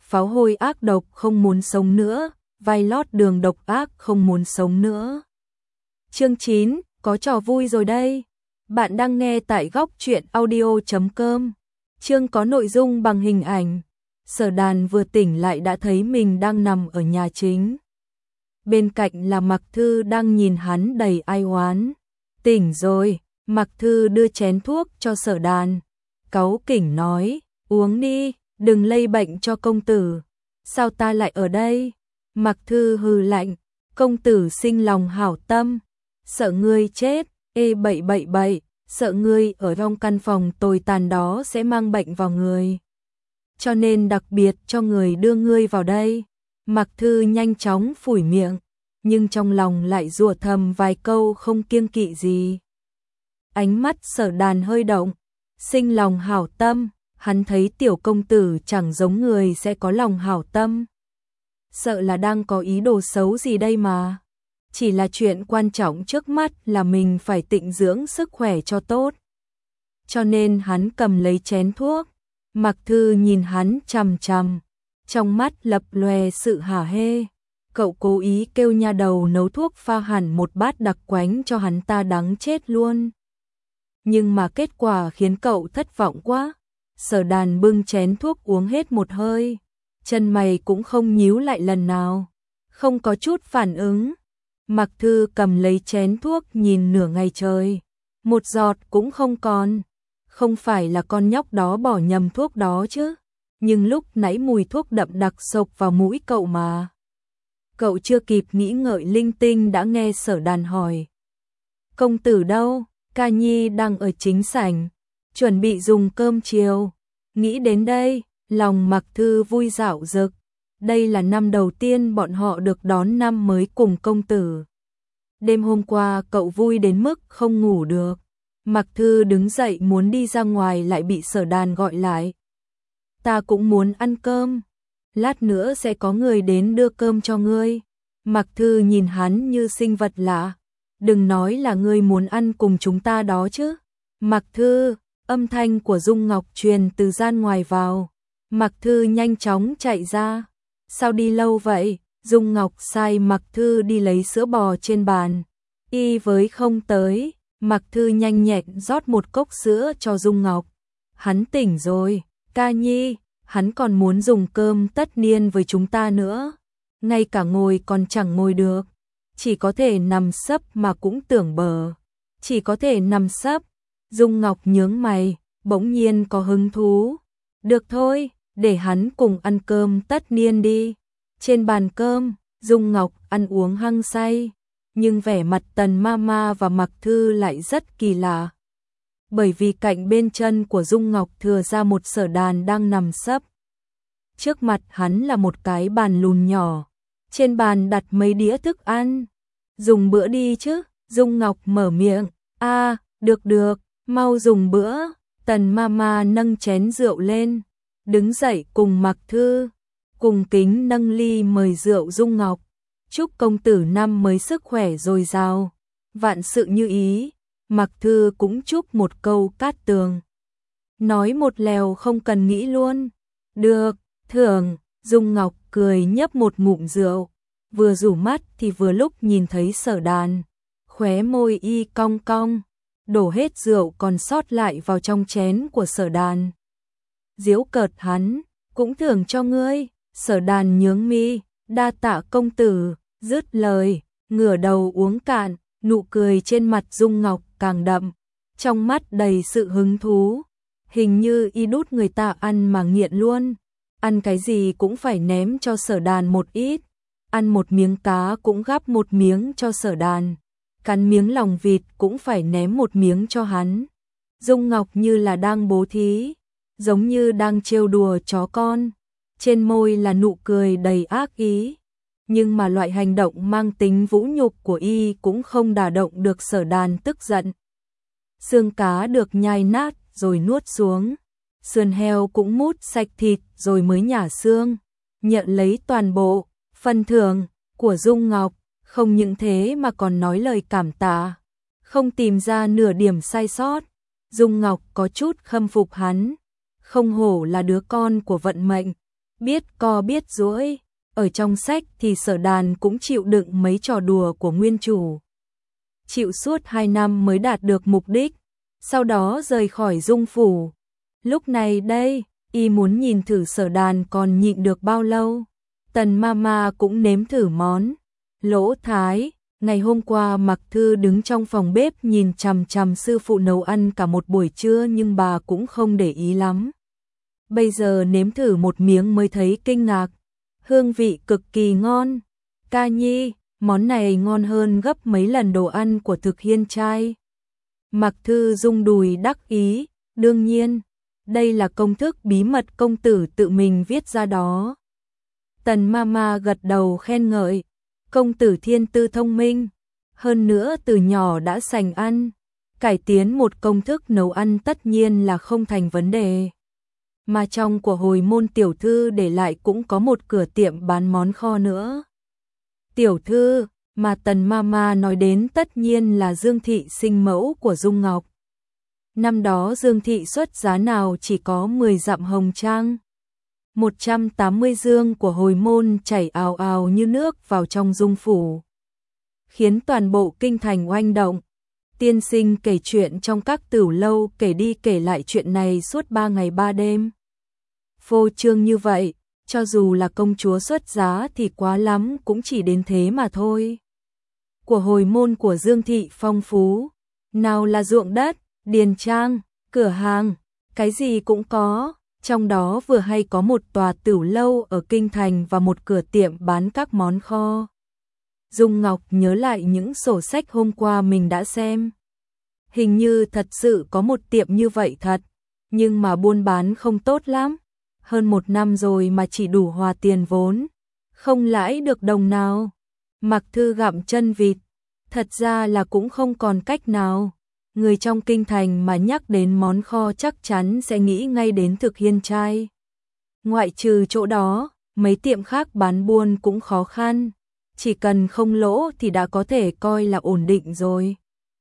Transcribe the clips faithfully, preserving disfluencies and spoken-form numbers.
pháo hôi ác độc không muốn sống nữa, vai lót đường độc ác không muốn sống nữa. Chương chín, có trò vui rồi đây. Bạn đang nghe tại góc truyện audio chấm com. Chương có nội dung bằng hình ảnh. Sở Đàn vừa tỉnh lại đã thấy mình đang nằm ở nhà chính. Bên cạnh là Mạc Thư đang nhìn hắn đầy ai oán. Tỉnh rồi, Mạc Thư đưa chén thuốc cho Sở Đàn. Cáu kỉnh nói, uống đi, đừng lây bệnh cho công tử. Sao ta lại ở đây? Mạc Thư hừ lạnh, công tử sinh lòng hảo tâm. Sợ ngươi chết, ê bậy bậy bậy, sợ ngươi ở trong căn phòng tồi tàn đó sẽ mang bệnh vào người. Cho nên đặc biệt cho người đưa ngươi vào đây. Mạc Thư nhanh chóng phủi miệng, nhưng trong lòng lại rủa thầm vài câu không kiêng kỵ gì. Ánh mắt Sở Đàn hơi động, sinh lòng hảo tâm, hắn thấy tiểu công tử chẳng giống người sẽ có lòng hảo tâm. Sợ là đang có ý đồ xấu gì đây mà. Chỉ là chuyện quan trọng trước mắt là mình phải tịnh dưỡng sức khỏe cho tốt. Cho nên hắn cầm lấy chén thuốc. Mạc Thư nhìn hắn chằm chằm, trong mắt lập lòe sự hả hê. Cậu cố ý kêu nha đầu nấu thuốc pha hẳn một bát đặc quánh cho hắn ta đắng chết luôn. Nhưng mà kết quả khiến cậu thất vọng quá. Sở Đàn bưng chén thuốc uống hết một hơi, chân mày cũng không nhíu lại lần nào, không có chút phản ứng. Mạc Thư cầm lấy chén thuốc nhìn nửa ngày trời, một giọt cũng không còn. Không phải là con nhóc đó bỏ nhầm thuốc đó chứ, nhưng lúc nãy mùi thuốc đậm đặc xộc vào mũi cậu mà. Cậu chưa kịp nghĩ ngợi linh tinh đã nghe Sở Đàn hỏi. Công tử đâu? Ca Nhi đang ở chính sảnh, chuẩn bị dùng cơm chiều. Nghĩ đến đây, lòng Mạc Thư vui dạo dực. Đây là năm đầu tiên bọn họ được đón năm mới cùng công tử. Đêm hôm qua cậu vui đến mức không ngủ được. Mạc Thư đứng dậy muốn đi ra ngoài lại bị Sở Đàn gọi lại. Ta cũng muốn ăn cơm. Lát nữa sẽ có người đến đưa cơm cho ngươi. Mạc Thư nhìn hắn như sinh vật lạ. Đừng nói là ngươi muốn ăn cùng chúng ta đó chứ. Mạc Thư, âm thanh của Dung Ngọc truyền từ gian ngoài vào. Mạc Thư nhanh chóng chạy ra. Sao đi lâu vậy? Dung Ngọc sai Mạc Thư đi lấy sữa bò trên bàn. Y với không tới. Mạc Thư nhanh nhẹn rót một cốc sữa cho Dung Ngọc. Hắn tỉnh rồi, Ca Nhi, hắn còn muốn dùng cơm tất niên với chúng ta nữa. Ngay cả ngồi còn chẳng ngồi được, chỉ có thể nằm sấp mà cũng tưởng bờ. Chỉ có thể nằm sấp. Dung Ngọc nhướng mày, bỗng nhiên có hứng thú. Được thôi, để hắn cùng ăn cơm tất niên đi. Trên bàn cơm, Dung Ngọc ăn uống hăng say. Nhưng vẻ mặt Tần Mama và Mạc Thư lại rất kỳ lạ. Bởi vì cạnh bên chân của Dung Ngọc thừa ra một Sở Đàn đang nằm sấp. Trước mặt hắn là một cái bàn lùn nhỏ. Trên bàn đặt mấy đĩa thức ăn. Dùng bữa đi chứ. Dung Ngọc mở miệng. A, à, được được, mau dùng bữa. Tần Mama nâng chén rượu lên, đứng dậy cùng Mạc Thư, cùng kính nâng ly mời rượu Dung Ngọc. Chúc công tử năm mới sức khỏe dồi dào, vạn sự như ý. Mạc Thư cũng chúc một câu cát tường. Nói một lèo không cần nghĩ luôn. Được, thưởng. Dung Ngọc cười nhấp một ngụm rượu, vừa rủ mắt thì vừa lúc nhìn thấy Sở Đàn. Khóe môi y cong cong, đổ hết rượu còn sót lại vào trong chén của Sở Đàn. Giễu cợt hắn, cũng thưởng cho ngươi. Sở Đàn nhướng mi, đa tạ công tử. Dứt lời, ngửa đầu uống cạn, nụ cười trên mặt Dung Ngọc càng đậm, trong mắt đầy sự hứng thú. Hình như y đút người ta ăn mà nghiện luôn. Ăn cái gì cũng phải ném cho Sở Đàn một ít. Ăn một miếng cá cũng gắp một miếng cho Sở Đàn. Cắn miếng lòng vịt cũng phải ném một miếng cho hắn. Dung Ngọc như là đang bố thí, giống như đang trêu đùa chó con. Trên môi là nụ cười đầy ác ý. Nhưng mà loại hành động mang tính vũ nhục của y cũng không đả động được Sở Đàn tức giận. Xương cá được nhai nát rồi nuốt xuống. Sườn heo cũng mút sạch thịt rồi mới nhả xương. Nhận lấy toàn bộ phần thưởng của Dung Ngọc. Không những thế mà còn nói lời cảm tạ. Không tìm ra nửa điểm sai sót. Dung Ngọc có chút khâm phục hắn. Không hổ là đứa con của vận mệnh. biết co biết duỗi. Ở trong sách thì Sở Đàn cũng chịu đựng mấy trò đùa của nguyên chủ. Chịu suốt hai năm mới đạt được mục đích, sau đó rời khỏi Dung phủ. Lúc này đây, y muốn nhìn thử Sở Đàn còn nhịn được bao lâu. Tần Mama cũng nếm thử món lỗ thái. Ngày hôm qua Mặc Thư đứng trong phòng bếp nhìn chằm chằm sư phụ nấu ăn cả một buổi trưa nhưng bà cũng không để ý lắm. Bây giờ nếm thử một miếng mới thấy kinh ngạc. Hương vị cực kỳ ngon. Ca Nhi, món này ngon hơn gấp mấy lần đồ ăn của Thực Hiên trai. Mặc Thư rung đùi đắc ý, đương nhiên, đây là công thức bí mật công tử tự mình viết ra đó. Tần Mama gật đầu khen ngợi, công tử thiên tư thông minh, hơn nữa từ nhỏ đã sành ăn, cải tiến một công thức nấu ăn tất nhiên là không thành vấn đề. Mà trong của Hồi Môn tiểu thư để lại cũng có một cửa tiệm bán món kho nữa. Tiểu thư mà Tần Mama nói đến tất nhiên là Dương Thị sinh mẫu của Dung Ngọc. Năm đó Dương Thị xuất giá nào chỉ có mười dặm hồng trang. một trăm tám mươi dương của Hồi Môn chảy ào ào như nước vào trong Dung phủ, khiến toàn bộ kinh thành oanh động. Tiên sinh kể chuyện trong các tửu lâu kể đi kể lại chuyện này suốt ba ngày ba đêm. Phô trương như vậy, cho dù là công chúa xuất giá thì quá lắm cũng chỉ đến thế mà thôi. Của Hồi Môn của Dương Thị phong phú, nào là ruộng đất, điền trang, cửa hàng, cái gì cũng có. Trong đó vừa hay có một tòa tửu lâu ở kinh thành và một cửa tiệm bán các món kho. Dung Ngọc nhớ lại những sổ sách hôm qua mình đã xem. Hình như thật sự có một tiệm như vậy thật, nhưng mà buôn bán không tốt lắm. Hơn một năm rồi mà chỉ đủ hòa tiền vốn, không lãi được đồng nào. Mặc Thư gặm chân vịt, thật ra là cũng không còn cách nào. Người trong kinh thành mà nhắc đến món kho chắc chắn sẽ nghĩ ngay đến Thực Hiên trai. Ngoại trừ chỗ đó, mấy tiệm khác bán buôn cũng khó khăn, chỉ cần không lỗ thì đã có thể coi là ổn định rồi.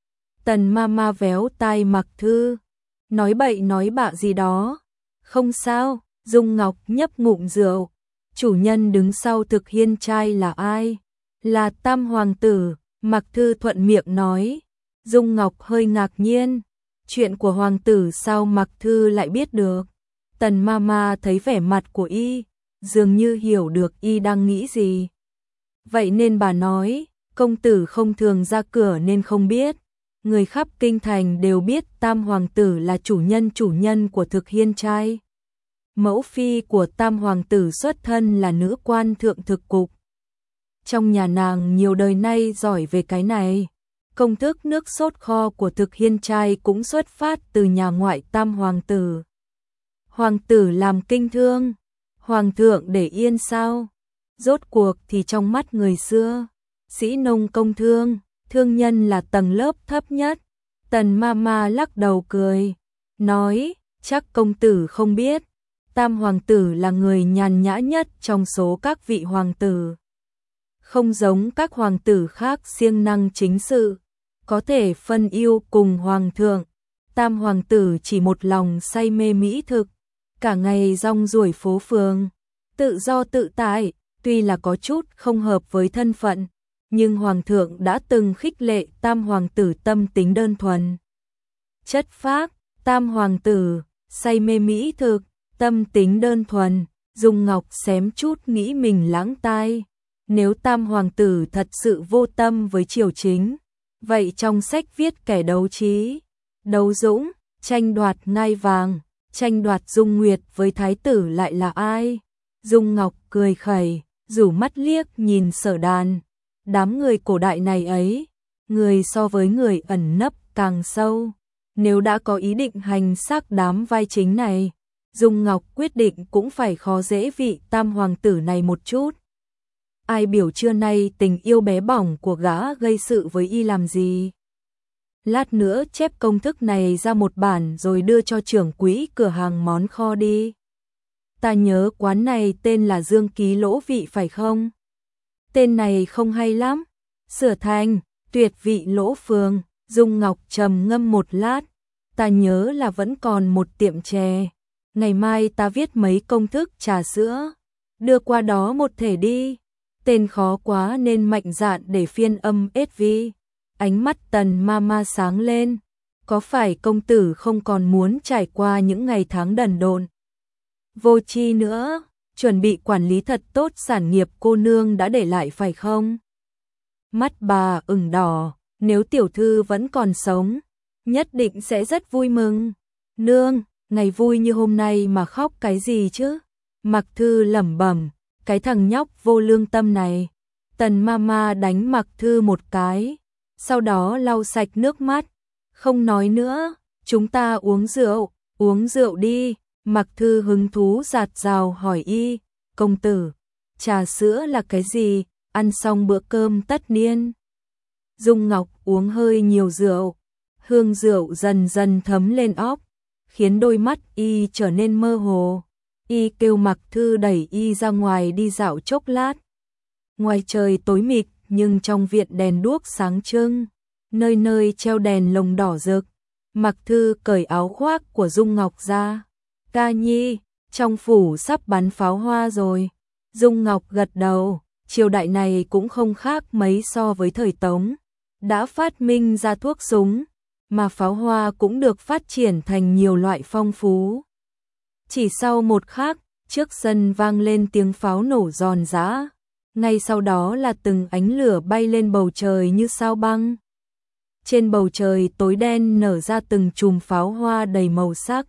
Tần Mama véo tai Mặc Thư, nói bậy nói bạ gì đó. Không sao, Dung Ngọc nhấp ngụm rượu. Chủ nhân đứng sau Thực Hiên trai là ai? Là Tam hoàng tử, Mặc Thư thuận miệng nói. Dung Ngọc hơi ngạc nhiên, chuyện của hoàng tử sao Mặc Thư lại biết được? Tần Mama thấy vẻ mặt của y, dường như hiểu được y đang nghĩ gì. Vậy nên bà nói, công tử không thường ra cửa nên không biết. Người khắp kinh thành đều biết Tam hoàng tử là chủ nhân chủ nhân của Thực Hiên trai. Mẫu phi của Tam hoàng tử xuất thân là nữ quan thượng thực cục. Trong nhà nàng nhiều đời nay giỏi về cái này. Công thức nước sốt kho của Thực Hiên trai cũng xuất phát từ nhà ngoại Tam hoàng tử. Hoàng tử làm kinh thương, hoàng thượng để yên sao? Rốt cuộc thì trong mắt người xưa, sĩ nông công thương, thương nhân là tầng lớp thấp nhất. Tần Mama lắc đầu cười, nói, chắc công tử không biết, Tam hoàng tử là người nhàn nhã nhất trong số các vị hoàng tử. Không giống các hoàng tử khác siêng năng chính sự, có thể phân yêu cùng hoàng thượng. Tam hoàng tử chỉ một lòng say mê mỹ thực, cả ngày rong ruổi phố phường, tự do tự tại. Tuy là có chút không hợp với thân phận, nhưng hoàng thượng đã từng khích lệ Tam hoàng tử tâm tính đơn thuần, chất phác. Tam hoàng tử say mê mỹ thực, tâm tính đơn thuần. Dung Ngọc xém chút nghĩ mình lãng tai. Nếu Tam hoàng tử thật sự vô tâm với triều chính, vậy trong sách viết kẻ đấu trí, đấu dũng, tranh đoạt ngai vàng, tranh đoạt Dung Nguyệt với thái tử lại là ai? Dung Ngọc cười khẩy, rủ mắt liếc nhìn Sở Đàn. Đám người cổ đại này ấy, người so với người ẩn nấp càng sâu. Nếu đã có ý định hành xác đám vai chính này, Dung Ngọc quyết định cũng phải khó dễ vị Tam hoàng tử này một chút. Ai biểu trưa nay tình yêu bé bỏng của gã gây sự với y làm gì? Lát nữa chép công thức này ra một bản rồi đưa cho trưởng quỹ cửa hàng món kho đi. Ta nhớ quán này tên là Dương Ký Lỗ Vị phải không? Tên này không hay lắm. Sửa thành Tuyệt Vị Lỗ Phường. Dung Ngọc trầm ngâm một lát. Ta nhớ là vẫn còn một tiệm chè. Ngày mai ta viết mấy công thức trà sữa, đưa qua đó một thể đi. Tên khó quá nên mạnh dạn để phiên âm ét vê. Ánh mắt Tần Mama sáng lên. Có phải công tử không còn muốn trải qua những ngày tháng đần độn vô tri nữa, chuẩn bị quản lý thật tốt sản nghiệp cô nương đã để lại phải không? Mắt bà ửng đỏ, nếu tiểu thư vẫn còn sống, nhất định sẽ rất vui mừng. Nương, ngày vui như hôm nay mà khóc cái gì chứ? Mặc Thư lẩm bẩm, cái thằng nhóc vô lương tâm này. Tần Mama đánh Mặc Thư một cái, sau đó lau sạch nước mắt. Không nói nữa, chúng ta uống rượu, uống rượu đi. Mặc Thư hứng thú giạt rào hỏi y, công tử, trà sữa là cái gì, ăn xong bữa cơm tất niên. Dung Ngọc uống hơi nhiều rượu, hương rượu dần dần thấm lên óc, khiến đôi mắt y trở nên mơ hồ. Y kêu Mặc Thư đẩy y ra ngoài đi dạo chốc lát. Ngoài trời tối mịt nhưng trong viện đèn đuốc sáng trưng, nơi nơi treo đèn lồng đỏ rực. Mặc Thư cởi áo khoác của Dung Ngọc ra. Ca nhi, trong phủ sắp bắn pháo hoa rồi. Dung Ngọc gật đầu, triều đại này cũng không khác mấy so với thời Tống. Đã phát minh ra thuốc súng, mà pháo hoa cũng được phát triển thành nhiều loại phong phú. Chỉ sau một khắc, trước sân vang lên tiếng pháo nổ giòn giã. Ngay sau đó là từng ánh lửa bay lên bầu trời như sao băng. Trên bầu trời tối đen nở ra từng chùm pháo hoa đầy màu sắc.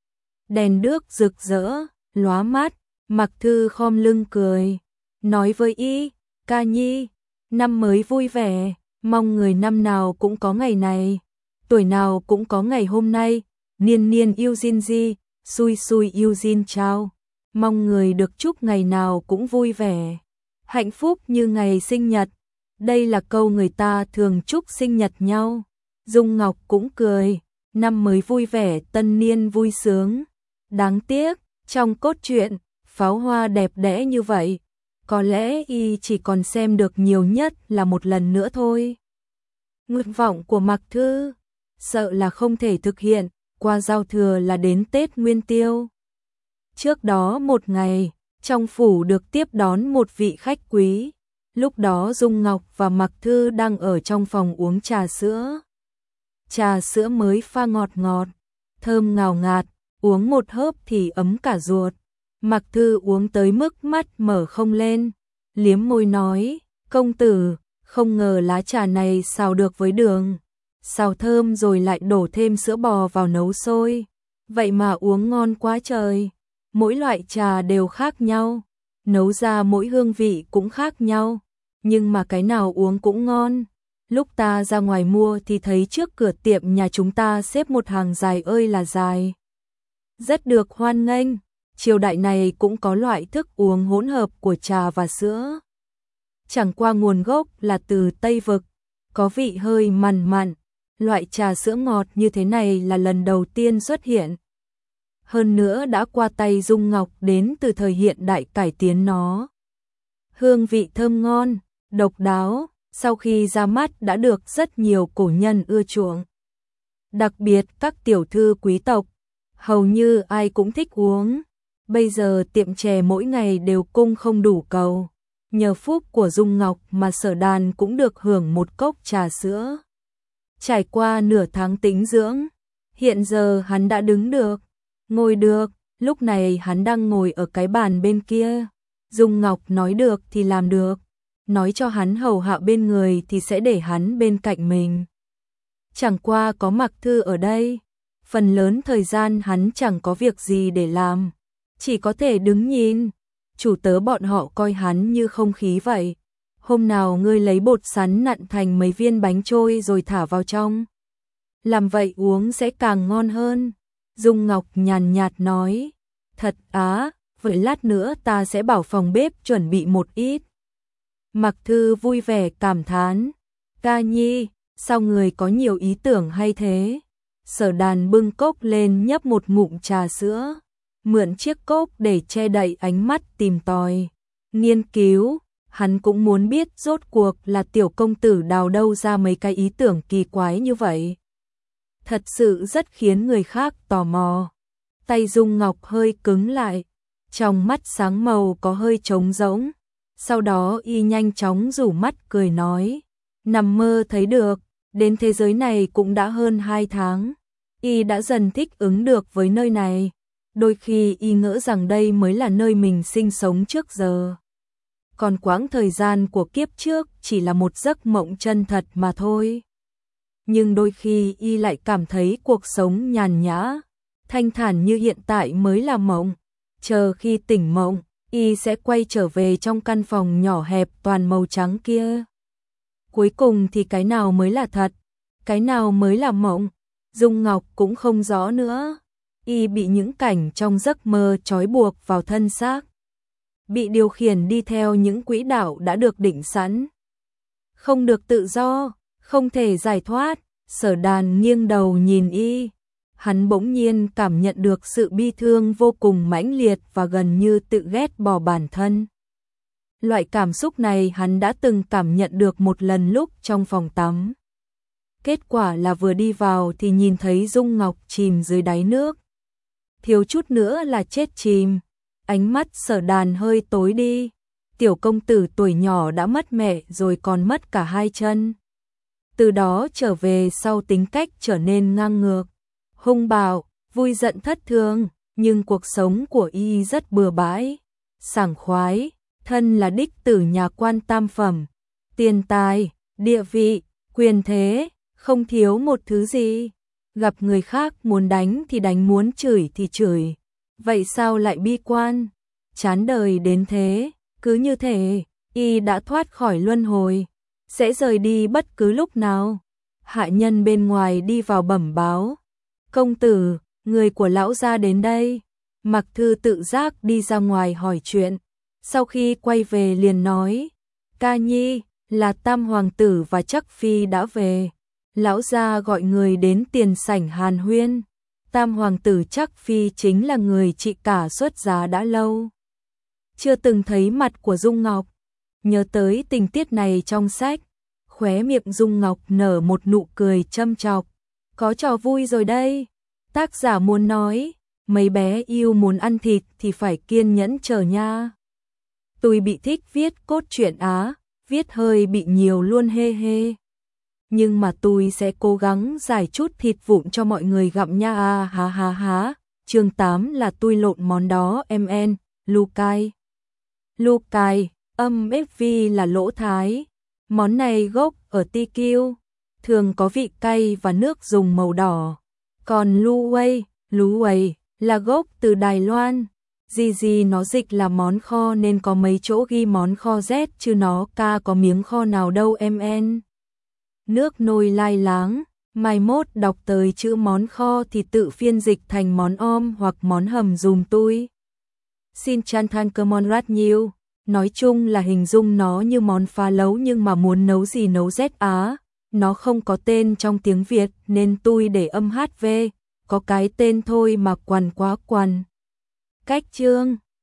Đèn đuốc rực rỡ, lóa mắt, Mặc Thư khom lưng cười, nói với y, ca nhi, năm mới vui vẻ, mong người năm nào cũng có ngày này, tuổi nào cũng có ngày hôm nay, niên niên yêu Jin Ji, xui xui yêu Jin Chao, mong người được chúc ngày nào cũng vui vẻ, hạnh phúc như ngày sinh nhật. Đây là câu người ta thường chúc sinh nhật nhau. Dung Ngọc cũng cười, năm mới vui vẻ, tân niên vui sướng. Đáng tiếc, trong cốt truyện, pháo hoa đẹp đẽ như vậy, có lẽ y chỉ còn xem được nhiều nhất là một lần nữa thôi. Nguyện vọng của Mặc Thư, sợ là không thể thực hiện, qua giao thừa là đến Tết Nguyên Tiêu. Trước đó một ngày, trong phủ được tiếp đón một vị khách quý. Lúc đó Dung Ngọc và Mặc Thư đang ở trong phòng uống trà sữa. Trà sữa mới pha ngọt ngọt, thơm ngào ngạt, uống một hớp thì ấm cả ruột. Mặc Thư uống tới mức mắt mở không lên, liếm môi nói, công tử, không ngờ lá trà này xào được với đường. Xào thơm rồi lại đổ thêm sữa bò vào nấu sôi. Vậy mà uống ngon quá trời. Mỗi loại trà đều khác nhau, nấu ra mỗi hương vị cũng khác nhau. Nhưng mà cái nào uống cũng ngon. Lúc ta ra ngoài mua thì thấy trước cửa tiệm nhà chúng ta xếp một hàng dài ơi là dài. Rất được hoan nghênh. Triều đại này cũng có loại thức uống hỗn hợp của trà và sữa. Chẳng qua nguồn gốc là từ Tây Vực, có vị hơi mặn mặn. Loại trà sữa ngọt như thế này là lần đầu tiên xuất hiện. Hơn nữa đã qua tay Dung Ngọc đến từ thời hiện đại cải tiến nó. Hương vị thơm ngon, độc đáo, sau khi ra mắt đã được rất nhiều cổ nhân ưa chuộng. Đặc biệt các tiểu thư quý tộc, hầu như ai cũng thích uống. Bây giờ tiệm chè mỗi ngày đều cung không đủ cầu. Nhờ phúc của Dung Ngọc mà Sở Đàn cũng được hưởng một cốc trà sữa. Trải qua nửa tháng tĩnh dưỡng, hiện giờ hắn đã đứng được, ngồi được, lúc này hắn đang ngồi ở cái bàn bên kia. Dung Ngọc nói được thì làm được, nói cho hắn hầu hạ bên người thì sẽ để hắn bên cạnh mình. Chẳng qua có Mặc Thư ở đây, phần lớn thời gian hắn chẳng có việc gì để làm, chỉ có thể đứng nhìn. Chủ tớ bọn họ coi hắn như không khí vậy. Hôm nào ngươi lấy bột sắn nặn thành mấy viên bánh trôi rồi thả vào trong. Làm vậy uống sẽ càng ngon hơn. Dung Ngọc nhàn nhạt nói. Thật á, vậy lát nữa ta sẽ bảo phòng bếp chuẩn bị một ít. Mặc Thư vui vẻ cảm thán. Ca nhi, sao người có nhiều ý tưởng hay thế? Sở Đàn bưng cốc lên nhấp một ngụm trà sữa. Mượn chiếc cốc để che đậy ánh mắt tìm tòi. Nghiên cứu, hắn cũng muốn biết rốt cuộc là tiểu công tử đào đâu ra mấy cái ý tưởng kỳ quái như vậy. Thật sự rất khiến người khác tò mò. Tay Dung Ngọc hơi cứng lại. trong mắt sáng màu có hơi trống rỗng. Sau đó y nhanh chóng rủ mắt cười nói, nằm mơ thấy được, đến thế giới này cũng đã hơn hai tháng. Y đã dần thích ứng được với nơi này, đôi khi y ngỡ rằng đây mới là nơi mình sinh sống trước giờ. Còn quãng thời gian của kiếp trước chỉ là một giấc mộng chân thật mà thôi. Nhưng đôi khi y lại cảm thấy cuộc sống nhàn nhã, thanh thản như hiện tại mới là mộng. Chờ khi tỉnh mộng, y sẽ quay trở về trong căn phòng nhỏ hẹp toàn màu trắng kia. Cuối cùng thì cái nào mới là thật, cái nào mới là mộng, Dung Ngọc cũng không rõ nữa. Y bị những cảnh trong giấc mơ trói buộc vào thân xác, bị điều khiển đi theo những quỹ đạo đã được định sẵn. Không được tự do, không thể giải thoát. Sở Đàn nghiêng đầu nhìn y, hắn bỗng nhiên cảm nhận được sự bi thương vô cùng mãnh liệt và gần như tự ghét bỏ bản thân. Loại cảm xúc này hắn đã từng cảm nhận được một lần lúc trong phòng tắm. Kết quả là vừa đi vào thì nhìn thấy Dung Ngọc chìm dưới đáy nước. Thiếu chút nữa là chết chìm. Ánh mắt Sở Đàn hơi tối đi. Tiểu công tử tuổi nhỏ đã mất mẹ rồi còn mất cả hai chân. Từ đó trở về sau tính cách trở nên ngang ngược, hung bạo, vui giận thất thường, nhưng cuộc sống của y rất bừa bãi, sảng khoái, thân là đích tử nhà quan tam phẩm, tiền tài, địa vị, quyền thế, không thiếu một thứ gì. Gặp người khác muốn đánh thì đánh, muốn chửi thì chửi. Vậy sao lại bi quan, chán đời đến thế? Cứ như thế, y đã thoát khỏi luân hồi, sẽ rời đi bất cứ lúc nào. Hạ nhân bên ngoài đi vào bẩm báo, công tử, người của lão gia đến đây. Mặc Thư tự giác đi ra ngoài hỏi chuyện, sau khi quay về liền nói, ca nhi, là Tam hoàng tử và Trắc phi đã về. Lão gia gọi người đến tiền sảnh hàn huyên. Tam hoàng tử Trắc phi chính là người chị cả xuất giá đã lâu chưa từng thấy mặt của Dung Ngọc. Nhớ tới tình tiết này trong sách, khóe miệng Dung Ngọc nở một nụ cười châm chọc. Có trò vui rồi đây. Tác giả muốn nói, mấy bé yêu muốn ăn thịt thì phải kiên nhẫn chờ nha. Tôi bị thích viết cốt truyện Á, viết hơi bị nhiều luôn hê hê. Nhưng mà tôi sẽ cố gắng giải chút thịt vụn cho mọi người gặm nha à há há há. Chương tám là tôi lộn món đó em en, Lukai. Lukai, âm ép vê là lỗ thái. Món này gốc ở Ti Kiu, thường có vị cay và nước dùng màu đỏ. Còn Lu Wei, Lu Wei là gốc từ Đài Loan. Gì gì nó dịch là món kho nên có mấy chỗ ghi món kho Z chứ nó ca có miếng kho nào đâu em en. Nước nôi lai láng, mai mốt đọc tới chữ món kho thì tự phiên dịch thành món om hoặc món hầm dùm tôi. Xin chan than cơ mon rat nhiều. Nói chung là hình dung nó như món phá lấu nhưng mà muốn nấu gì nấu Z Á. Nó không có tên trong tiếng Việt nên tôi để âm hát vê, có cái tên thôi mà quằn quá quằn. Cách chương